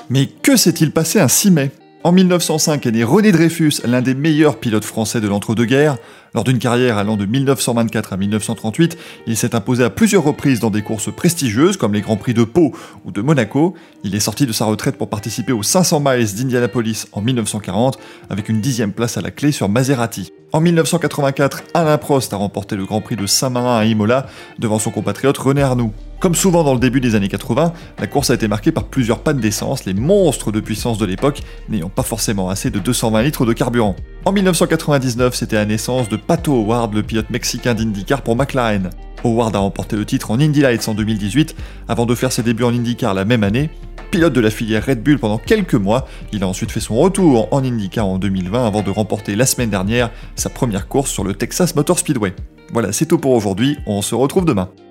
Mais que s'est-il passé un 6 mai ? En 1905 est né René Dreyfus, l'un des meilleurs pilotes français de l'entre-deux-guerres. Lors d'une carrière allant de 1924 à 1938, il s'est imposé à plusieurs reprises dans des courses prestigieuses comme les Grands Prix de Pau ou de Monaco. Il est sorti de sa retraite pour participer aux 500 miles d'Indianapolis en 1940 avec une 10e place à la clé sur Maserati. En 1984, Alain Prost a remporté le Grand Prix de Saint-Marin à Imola devant son compatriote René Arnoux. Comme souvent dans le début des années 80, la course a été marquée par plusieurs pannes d'essence, les monstres de puissance de l'époque n'ayant pas forcément assez de 220 litres de carburant. En 1999, c'était la naissance de Pato O'Ward, le pilote mexicain d'IndyCar pour McLaren. Howard a remporté le titre en Indy Lights en 2018, avant de faire ses débuts en IndyCar la même année. Pilote de la filière Red Bull pendant quelques mois, il a ensuite fait son retour en IndyCar en 2020 avant de remporter la semaine dernière sa première course sur le Texas Motor Speedway. Voilà, c'est tout pour aujourd'hui, on se retrouve demain.